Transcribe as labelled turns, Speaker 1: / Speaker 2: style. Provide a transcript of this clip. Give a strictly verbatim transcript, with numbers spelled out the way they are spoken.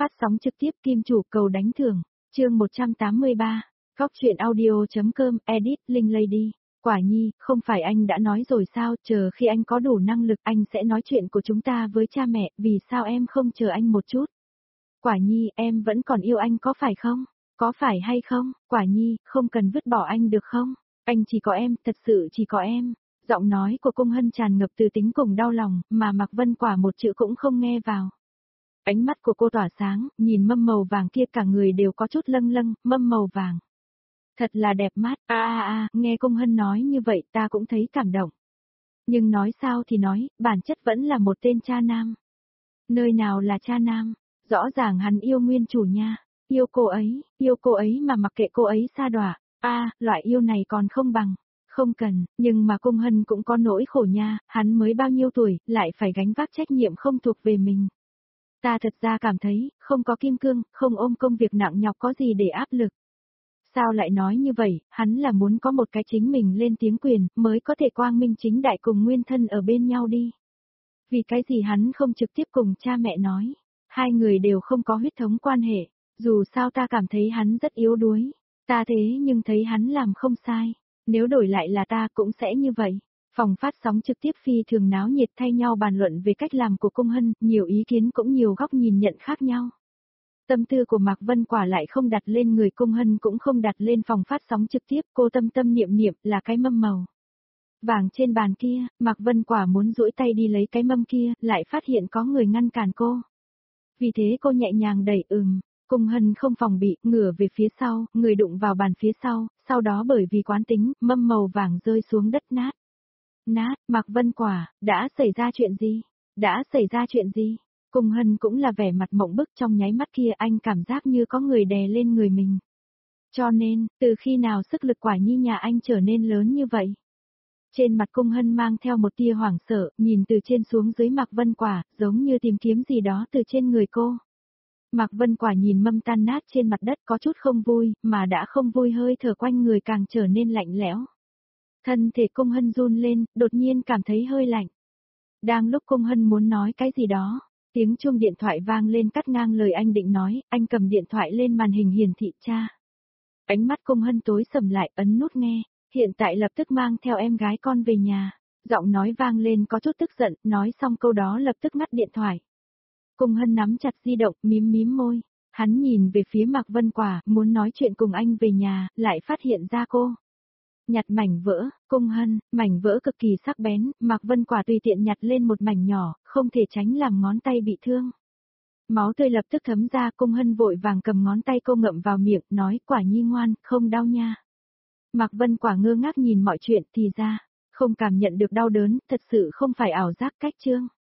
Speaker 1: phát sóng trực tiếp Kim Chủ cầu đánh thưởng, chương một trăm tám mươi ba, Cóc truyện audio.com, edit, Linh Lady. Quả nhi, không phải anh đã nói rồi sao, chờ khi anh có đủ năng lực anh sẽ nói chuyện của chúng ta với cha mẹ, vì sao em không chờ anh một chút? Quả nhi, em vẫn còn yêu anh có phải không? Có phải hay không? Quả nhi, không cần vứt bỏ anh được không? Anh chỉ có em, thật sự chỉ có em. Giọng nói của Cung Hân tràn ngập từ tính cùng đau lòng, mà Mạc Vân Quả một chữ cũng không nghe vào. Ánh mắt của cô tỏa sáng, nhìn mâm màu vàng kia cả người đều có chút lâng lâng, mâm màu vàng. Thật là đẹp mắt, a a a, nghe Cung Hân nói như vậy ta cũng thấy cảm động. Nhưng nói sao thì nói, bản chất vẫn là một tên cha nam. Nơi nào là cha nam, rõ ràng hắn yêu nguyên chủ nha, yêu cô ấy, yêu cô ấy mà mặc kệ cô ấy sa đọa, a, loại yêu này còn không bằng. Không cần, nhưng mà Cung Hân cũng có nỗi khổ nha, hắn mới bao nhiêu tuổi, lại phải gánh vác trách nhiệm không thuộc về mình. Ta thật ra cảm thấy, không có kim cương, không ôm công việc nặng nhọc có gì để áp lực. Sao lại nói như vậy, hắn là muốn có một cái chính mình lên tiếng quyền, mới có thể quang minh chính đại cùng nguyên thân ở bên nhau đi. Vì cái gì hắn không trực tiếp cùng cha mẹ nói, hai người đều không có huyết thống quan hệ, dù sao ta cảm thấy hắn rất yếu đuối, ta thế nhưng thấy hắn làm không sai, nếu đổi lại là ta cũng sẽ như vậy. Phòng phát sóng trực tiếp phi thường náo nhiệt thay nhau bàn luận về cách làm của Cung Hân, nhiều ý kiến cũng nhiều góc nhìn nhận khác nhau. Tâm tư của Mạc Vân Quả lại không đặt lên người Cung Hân cũng không đặt lên phòng phát sóng trực tiếp, cô tâm tâm niệm niệm là cái mâm màu vàng trên bàn kia, Mạc Vân Quả muốn duỗi tay đi lấy cái mâm kia, lại phát hiện có người ngăn cản cô. Vì thế cô nhẹ nhàng đẩy ừm, Cung Hân không phòng bị, ngửa về phía sau, người đụng vào bàn phía sau, sau đó bởi vì quán tính, mâm màu vàng rơi xuống đất nát. Nát, Mạc Vân Quả, đã xảy ra chuyện gì? Đã xảy ra chuyện gì? Cung Hân cũng là vẻ mặt mộng bức trong nháy mắt kia anh cảm giác như có người đè lên người mình. Cho nên, từ khi nào sức lực Quả nhi nhà anh trở nên lớn như vậy? Trên mặt Cung Hân mang theo một tia hoảng sợ, nhìn từ trên xuống dưới Mạc Vân Quả, giống như tìm kiếm gì đó từ trên người cô. Mạc Vân Quả nhìn mâm tan nát trên mặt đất có chút không vui, mà đã không vui hơi thở quanh người càng trở nên lạnh lẽo. Thân thể Cung Hân run lên, đột nhiên cảm thấy hơi lạnh. Đang lúc Cung Hân muốn nói cái gì đó, tiếng chuông điện thoại vang lên cắt ngang lời anh định nói, anh cầm điện thoại lên màn hình hiển thị cha. Ánh mắt Cung Hân tối sầm lại, ấn nút nghe, hiện tại lập tức mang theo em gái con về nhà. Giọng nói vang lên có chút tức giận, nói xong câu đó lập tức ngắt điện thoại. Cung Hân nắm chặt di động, mím mím môi. Hắn nhìn về phía Mạc Vân Quả, muốn nói chuyện cùng anh về nhà, lại phát hiện ra cô. Nhặt mảnh vỡ, Cung Hân, mảnh vỡ cực kỳ sắc bén, Mạc Vân Quả tùy tiện nhặt lên một mảnh nhỏ, không thể tránh làm ngón tay bị thương. Máu tươi lập tức thấm ra, Cung Hân vội vàng cầm ngón tay cô ngậm vào miệng, nói Quả nhi ngoan, không đau nha. Mạc Vân Quả ngơ ngác nhìn mọi chuyện thì ra, không cảm nhận được đau đớn, thật sự không phải ảo giác cách chương.